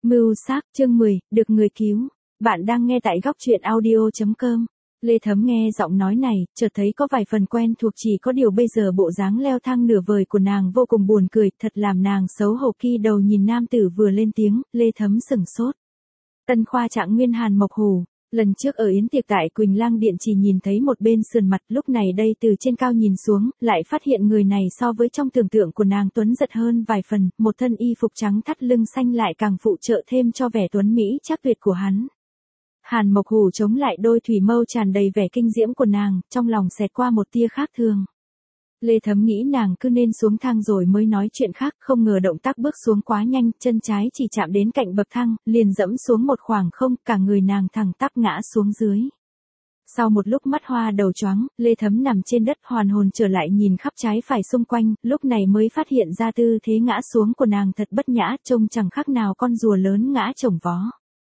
Mưu sát, chương 10, được người cứu. Bạn đang nghe tại góc truyện audio.com. Lê Thấm nghe giọng nói này, chợt thấy có vài phần quen thuộc, chỉ có điều bây giờ bộ dáng leo thang nửa vời của nàng vô cùng buồn cười, thật làm nàng xấu hổ. Khi đầu nhìn nam tử vừa lên tiếng, Lê Thấm sửng sốt. Tân khoa trạng nguyên Hàn Mộc Hủ. Lần trước ở yến tiệc tại Quỳnh Lang Điện chỉ nhìn thấy một bên sườn mặt, lúc này đây từ trên cao nhìn xuống, lại phát hiện người này so với trong tưởng tượng của nàng tuấn giật hơn vài phần, một thân y phục trắng thắt lưng xanh lại càng phụ trợ thêm cho vẻ tuấn mỹ chắc tuyệt của hắn. Hàn Mộc Hủ chống lại đôi thủy mâu tràn đầy vẻ kinh diễm của nàng, trong lòng xẹt qua một tia khác thường. Lê Thấm nghĩ nàng cứ nên xuống thang rồi mới nói chuyện khác, không ngờ động tác bước xuống quá nhanh, chân trái chỉ chạm đến cạnh bậc thang, liền dẫm xuống một khoảng không, cả người nàng thẳng tắp ngã xuống dưới. Sau một lúc mắt hoa đầu choáng, Lê Thấm nằm trên đất hoàn hồn trở lại nhìn khắp trái phải xung quanh, lúc này mới phát hiện ra tư thế ngã xuống của nàng thật bất nhã, trông chẳng khác nào con rùa lớn ngã chồng vó.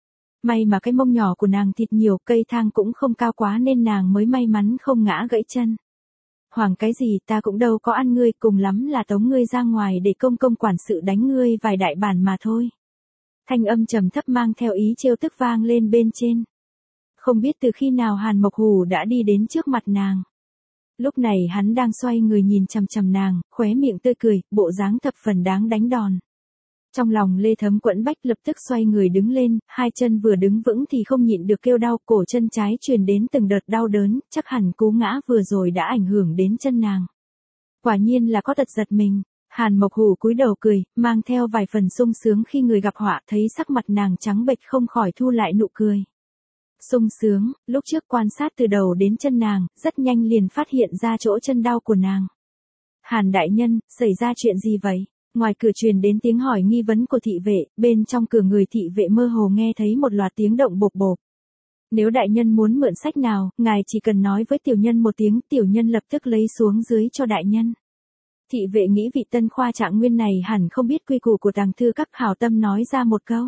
May mà cái mông nhỏ của nàng thịt nhiều, cây thang cũng không cao quá nên nàng mới may mắn không ngã gãy chân. Hoàng cái gì, ta cũng đâu có ăn ngươi, cùng lắm là tống ngươi ra ngoài để công công quản sự đánh ngươi vài đại bản mà thôi. Thanh âm trầm thấp mang theo ý trêu tức vang lên bên trên. Không biết từ khi nào Hàn Mộc Hủ đã đi đến trước mặt nàng. Lúc này hắn đang xoay người nhìn chằm chằm nàng, khóe miệng tươi cười, bộ dáng thập phần đáng đánh đòn. Trong lòng Lê Thấm quẫn bách, lập tức xoay người đứng lên, hai chân vừa đứng vững thì không nhịn được kêu đau, cổ chân trái truyền đến từng đợt đau đớn, chắc hẳn cú ngã vừa rồi đã ảnh hưởng đến chân nàng. Quả nhiên là có tật giật mình. Hàn Mộc Hủ cúi đầu cười, mang theo vài phần sung sướng khi người gặp họa, thấy sắc mặt nàng trắng bệch không khỏi thu lại nụ cười. Sung sướng, lúc trước quan sát từ đầu đến chân nàng, rất nhanh liền phát hiện ra chỗ chân đau của nàng. Hàn đại nhân, xảy ra chuyện gì vậy? Ngoài cửa truyền đến tiếng hỏi nghi vấn của thị vệ, bên trong cửa người thị vệ mơ hồ nghe thấy một loạt tiếng động bộp bộp. Nếu đại nhân muốn mượn sách nào, ngài chỉ cần nói với tiểu nhân một tiếng, tiểu nhân lập tức lấy xuống dưới cho đại nhân. Thị vệ nghĩ vị tân khoa trạng nguyên này hẳn không biết quy củ của tàng thư các, hảo tâm nói ra một câu.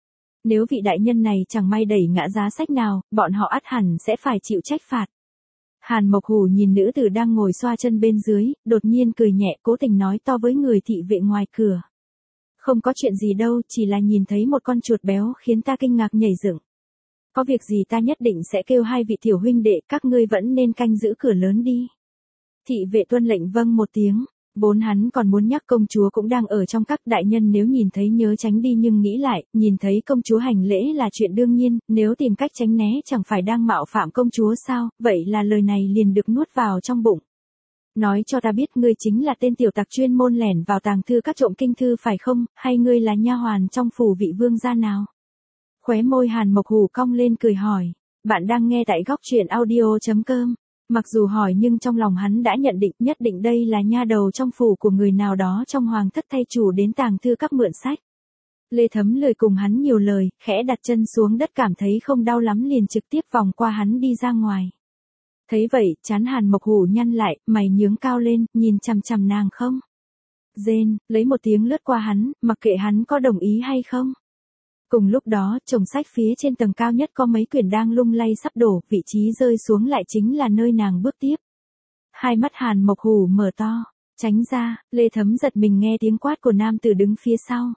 Nếu vị đại nhân này chẳng may đẩy ngã giá sách nào, bọn họ ắt hẳn sẽ phải chịu trách phạt. Hàn Mộc Hủ nhìn nữ tử đang ngồi xoa chân bên dưới, đột nhiên cười nhẹ, cố tình nói to với người thị vệ ngoài cửa. Không có chuyện gì đâu, chỉ là nhìn thấy một con chuột béo khiến ta kinh ngạc nhảy dựng. Có việc gì ta nhất định sẽ kêu hai vị tiểu huynh đệ, các ngươi vẫn nên canh giữ cửa lớn đi. Thị vệ tuân lệnh vâng một tiếng. Vốn hắn còn muốn nhắc công chúa cũng đang ở trong các đại nhân nếu nhìn thấy nhớ tránh đi, nhưng nghĩ lại, nhìn thấy công chúa hành lễ là chuyện đương nhiên, nếu tìm cách tránh né chẳng phải đang mạo phạm công chúa sao, vậy là lời này liền được nuốt vào trong bụng. Nói cho ta biết, ngươi chính là tên tiểu tặc chuyên môn lẻn vào tàng thư các trộm kinh thư phải không, hay ngươi là nha hoàn trong phủ vị vương gia nào? Khóe môi Hàn Mộc Hủ cong lên cười hỏi. Bạn đang nghe tại góc truyện audio.com. Mặc dù hỏi nhưng trong lòng hắn đã nhận định, nhất định đây là nha đầu trong phủ của người nào đó trong hoàng thất thay chủ đến tàng thư các mượn sách. Lê Thấm lười cùng hắn nhiều lời, khẽ đặt chân xuống đất, cảm thấy không đau lắm liền trực tiếp vòng qua hắn đi ra ngoài. Thấy vậy, trán Hàn Mộc Hủ nhăn lại, mày nhướng cao lên, nhìn chằm chằm nàng không. Rên, lấy một tiếng lướt qua hắn, mặc kệ hắn có đồng ý hay không. Cùng lúc đó, chồng sách phía trên tầng cao nhất có mấy quyển đang lung lay sắp đổ, vị trí rơi xuống lại chính là nơi nàng bước tiếp. Hai mắt Hàn Mộc Hủ mở to, tránh ra, Lê Thấm giật mình nghe tiếng quát của nam tử đứng phía sau.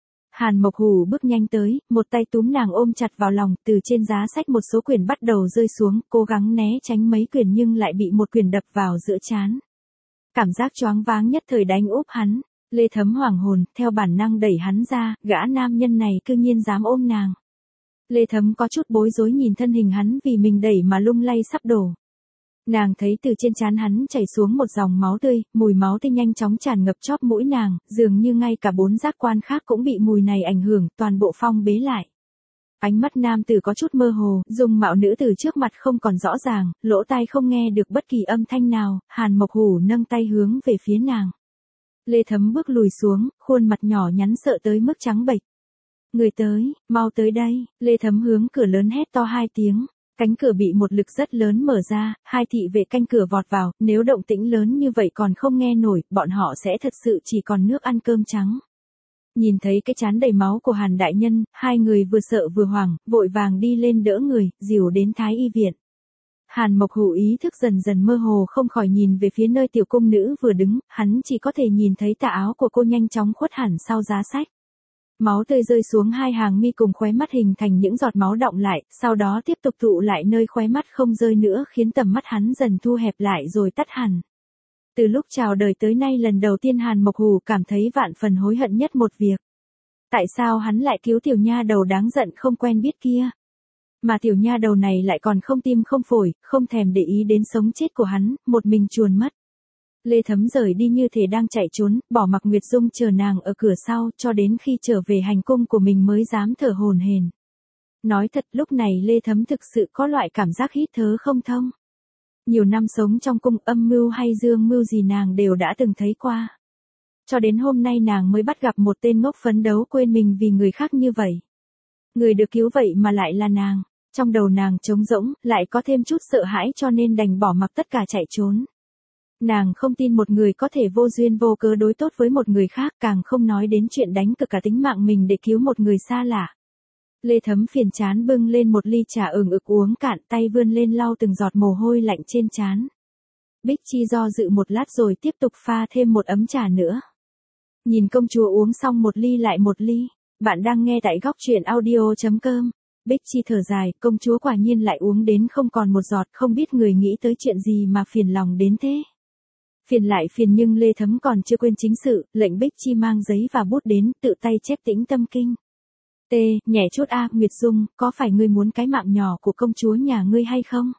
Hàn Mộc Hủ bước nhanh tới, một tay túm nàng ôm chặt vào lòng, từ trên giá sách một số quyển bắt đầu rơi xuống, cố gắng né tránh mấy quyển nhưng lại bị một quyển đập vào giữa trán. Cảm giác choáng váng nhất thời đánh úp hắn. Lê Thấm hoảng hồn, theo bản năng đẩy hắn ra, gã nam nhân này cư nhiên dám ôm nàng. Lê Thấm có chút bối rối nhìn thân hình hắn vì mình đẩy mà lung lay sắp đổ. Nàng thấy từ trên trán hắn chảy xuống một dòng máu tươi, mùi máu tươi nhanh chóng tràn ngập chóp mũi nàng, dường như ngay cả bốn giác quan khác cũng bị mùi này ảnh hưởng, toàn bộ phong bế lại. Ánh mắt nam tử có chút mơ hồ, dung mạo nữ tử trước mặt không còn rõ ràng, lỗ tai không nghe được bất kỳ âm thanh nào, Hàn Mộc Hủ nâng tay hướng về phía nàng. Lê Thấm bước lùi xuống, khuôn mặt nhỏ nhắn sợ tới mức trắng bệch. Người tới, mau tới đây, Lê Thấm hướng cửa lớn hét to hai tiếng. Cánh cửa bị một lực rất lớn mở ra, hai thị vệ canh cửa vọt vào, nếu động tĩnh lớn như vậy còn không nghe nổi, bọn họ sẽ thật sự chỉ còn nước ăn cơm trắng. Nhìn thấy cái trán đầy máu của Hàn đại nhân, hai người vừa sợ vừa hoảng, vội vàng đi lên đỡ người, dìu đến Thái y viện. Hàn Mộc Hủ ý thức dần dần mơ hồ, không khỏi nhìn về phía nơi tiểu cung nữ vừa đứng, hắn chỉ có thể nhìn thấy tà áo của cô nhanh chóng khuất hẳn sau giá sách. Máu tươi rơi xuống hai hàng mi cùng khóe mắt hình thành những giọt máu đọng lại, sau đó tiếp tục tụ lại nơi khóe mắt không rơi nữa khiến tầm mắt hắn dần thu hẹp lại rồi tắt hẳn. Từ lúc chào đời tới nay lần đầu tiên Hàn Mộc Hù cảm thấy vạn phần hối hận nhất một việc. Tại sao hắn lại cứu tiểu nha đầu đáng giận không quen biết kia? Mà tiểu nha đầu này lại còn không tim không phổi, không thèm để ý đến sống chết của hắn, một mình chuồn mất. Lê Thấm rời đi như thể đang chạy trốn, bỏ mặc Nguyệt Dung chờ nàng ở cửa sau cho đến khi trở về hành cung của mình mới dám thở hổn hển. Nói thật lúc này Lê Thấm thực sự có loại cảm giác hít thở không thông. Nhiều năm sống trong cung âm mưu hay dương mưu gì nàng đều đã từng thấy qua. Cho đến hôm nay nàng mới bắt gặp một tên ngốc phấn đấu quên mình vì người khác như vậy. Người được cứu vậy mà lại là nàng. Trong đầu nàng trống rỗng, lại có thêm chút sợ hãi cho nên đành bỏ mặc tất cả chạy trốn. Nàng không tin một người có thể vô duyên vô cớ đối tốt với một người khác, càng không nói đến chuyện đánh cược cả tính mạng mình để cứu một người xa lạ. Lê Thấm phiền chán bưng lên một ly trà ừng ực uống cạn, tay vươn lên lau từng giọt mồ hôi lạnh trên trán. Bích Chi do dự một lát rồi tiếp tục pha thêm một ấm trà nữa. Nhìn công chúa uống xong một ly lại một ly. Bạn đang nghe tại góc truyện audio.com. Bích Chi thở dài, công chúa quả nhiên lại uống đến không còn một giọt, không biết người nghĩ tới chuyện gì mà phiền lòng đến thế. Phiền lại phiền nhưng Lê Thấm còn chưa quên chính sự, lệnh Bích Chi mang giấy và bút đến, tự tay chép Tĩnh Tâm Kinh. Nhẹ chút Nguyệt Dung, có phải ngươi muốn cái mạng nhỏ của công chúa nhà ngươi hay không?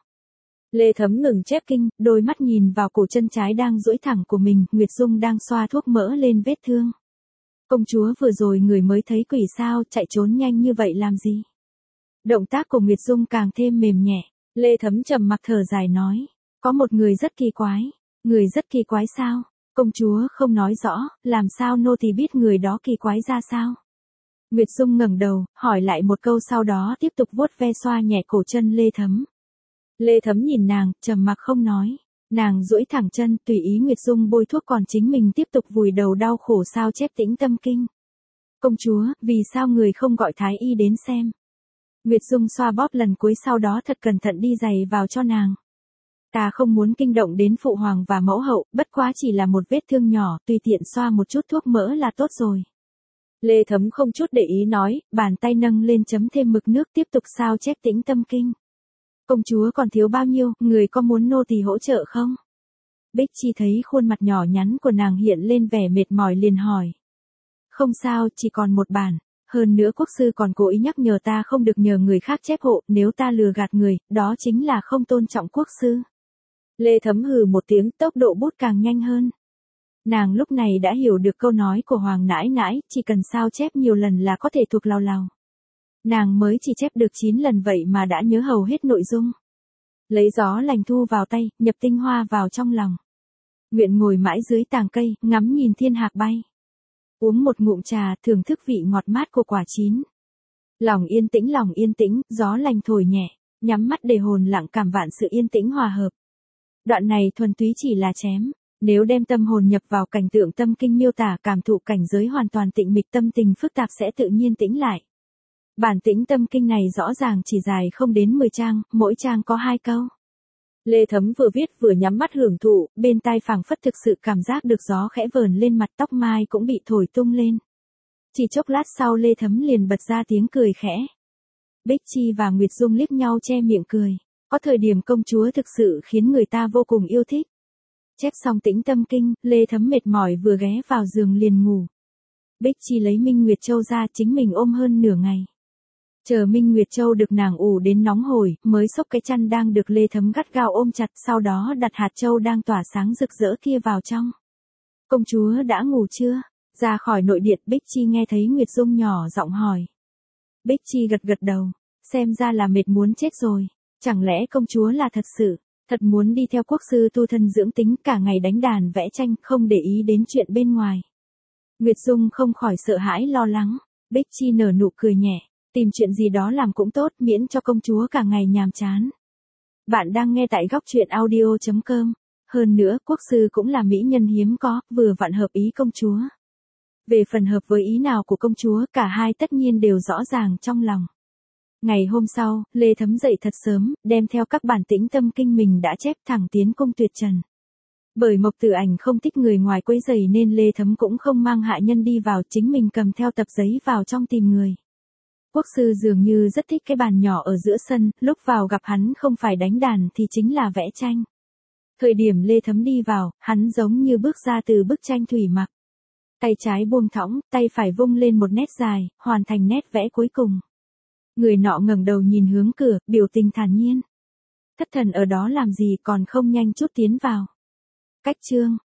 Lê Thấm ngừng chép kinh, đôi mắt nhìn vào cổ chân trái đang duỗi thẳng của mình, Nguyệt Dung đang xoa thuốc mỡ lên vết thương. Công chúa vừa rồi người mới thấy quỷ sao, chạy trốn nhanh như vậy làm gì? Động tác của Nguyệt Dung càng thêm mềm nhẹ, Lê Thấm trầm mặc thở dài nói, có một người rất kỳ quái. Người rất kỳ quái sao? Công chúa không nói rõ, làm sao nô tỳ biết người đó kỳ quái ra sao? Nguyệt Dung ngẩng đầu, hỏi lại một câu sau đó tiếp tục vuốt ve xoa nhẹ cổ chân Lê Thấm. Lê Thấm nhìn nàng, trầm mặc không nói. Nàng duỗi thẳng chân, tùy ý Nguyệt Dung bôi thuốc còn chính mình tiếp tục vùi đầu đau khổ sao chép Tĩnh Tâm Kinh. Công chúa, vì sao người không gọi thái y đến xem? Nguyệt Dung xoa bóp lần cuối sau đó thật cẩn thận đi giày vào cho nàng. Ta không muốn kinh động đến phụ hoàng và mẫu hậu, bất quá chỉ là một vết thương nhỏ, tùy tiện xoa một chút thuốc mỡ là tốt rồi. Lê Thấm không chút để ý nói, bàn tay nâng lên chấm thêm mực nước tiếp tục sao chép Tĩnh Tâm Kinh. Công chúa còn thiếu bao nhiêu, người có muốn nô tỳ hỗ trợ không? Bích Chi thấy khuôn mặt nhỏ nhắn của nàng hiện lên vẻ mệt mỏi liền hỏi. Không sao, chỉ còn một bản. Hơn nữa quốc sư còn cố ý nhắc nhở ta không được nhờ người khác chép hộ, nếu ta lừa gạt người, đó chính là không tôn trọng quốc sư. Lê Thấm hừ một tiếng, tốc độ bút càng nhanh hơn. Nàng lúc này đã hiểu được câu nói của Hoàng nãi nãi, chỉ cần sao chép nhiều lần là có thể thuộc lào lào. Nàng mới chỉ chép được 9 lần vậy mà đã nhớ hầu hết nội dung. Lấy gió lành thu vào tay, nhập tinh hoa vào trong lòng. Nguyện ngồi mãi dưới tàng cây, ngắm nhìn thiên hạc bay. Uống một ngụm trà, thưởng thức vị ngọt mát của quả chín. Lòng yên tĩnh, gió lành thổi nhẹ, nhắm mắt để hồn lặng cảm vạn sự yên tĩnh hòa hợp. Đoạn này thuần túy chỉ là chém. Nếu đem tâm hồn nhập vào cảnh tượng tâm kinh miêu tả cảm thụ cảnh giới hoàn toàn tịnh mịch tâm tình phức tạp sẽ tự nhiên tĩnh lại. Bản Tĩnh Tâm Kinh này rõ ràng chỉ dài không đến 10 trang, mỗi trang có 2 câu. Lê Thấm vừa viết vừa nhắm mắt hưởng thụ, bên tai phảng phất thực sự cảm giác được gió khẽ vờn lên mặt tóc mai cũng bị thổi tung lên. Chỉ chốc lát sau Lê Thấm liền bật ra tiếng cười khẽ. Bích Chi và Nguyệt Dung liếc nhau che miệng cười. Có thời điểm công chúa thực sự khiến người ta vô cùng yêu thích. Chép xong Tĩnh Tâm Kinh, Lê Thấm mệt mỏi vừa ghé vào giường liền ngủ. Bích Chi lấy Minh Nguyệt Châu ra chính mình ôm hơn nửa ngày. Chờ Minh Nguyệt Châu được nàng ủ đến nóng hổi, mới xốc cái chăn đang được Lê Thấm gắt gao ôm chặt, sau đó đặt hạt châu đang tỏa sáng rực rỡ kia vào trong. Công chúa đã ngủ chưa? Ra khỏi nội điện Bích Chi nghe thấy Nguyệt Dung nhỏ giọng hỏi. Bích Chi gật gật đầu, xem ra là mệt muốn chết rồi. Chẳng lẽ công chúa là thật muốn đi theo quốc sư tu thân dưỡng tính cả ngày đánh đàn vẽ tranh không để ý đến chuyện bên ngoài. Nguyệt Dung không khỏi sợ hãi lo lắng, Bích Chi nở nụ cười nhẹ, tìm chuyện gì đó làm cũng tốt miễn cho công chúa cả ngày nhàm chán. Bạn đang nghe tại góc truyện audio.com, hơn nữa quốc sư cũng là mỹ nhân hiếm có, vừa vặn hợp ý công chúa. Về phần hợp với ý nào của công chúa cả hai tất nhiên đều rõ ràng trong lòng. Ngày hôm sau, Lê Thấm dậy thật sớm, đem theo các bản Tĩnh Tâm Kinh mình đã chép thẳng tiến cung tuyệt trần. Bởi Mộc Tử Ảnh không thích người ngoài quấy rầy nên Lê Thấm cũng không mang hạ nhân đi vào, chính mình cầm theo tập giấy vào trong tìm người. Quốc sư dường như rất thích cái bàn nhỏ ở giữa sân, lúc vào gặp hắn không phải đánh đàn thì chính là vẽ tranh. Thời điểm Lê Thấm đi vào, hắn giống như bước ra từ bức tranh thủy mặc. Tay trái buông thõng, tay phải vung lên một nét dài, hoàn thành nét vẽ cuối cùng. Người nọ ngẩng đầu nhìn hướng cửa, biểu tình thản nhiên. Thất thần ở đó làm gì còn không nhanh chút tiến vào. Cách chương.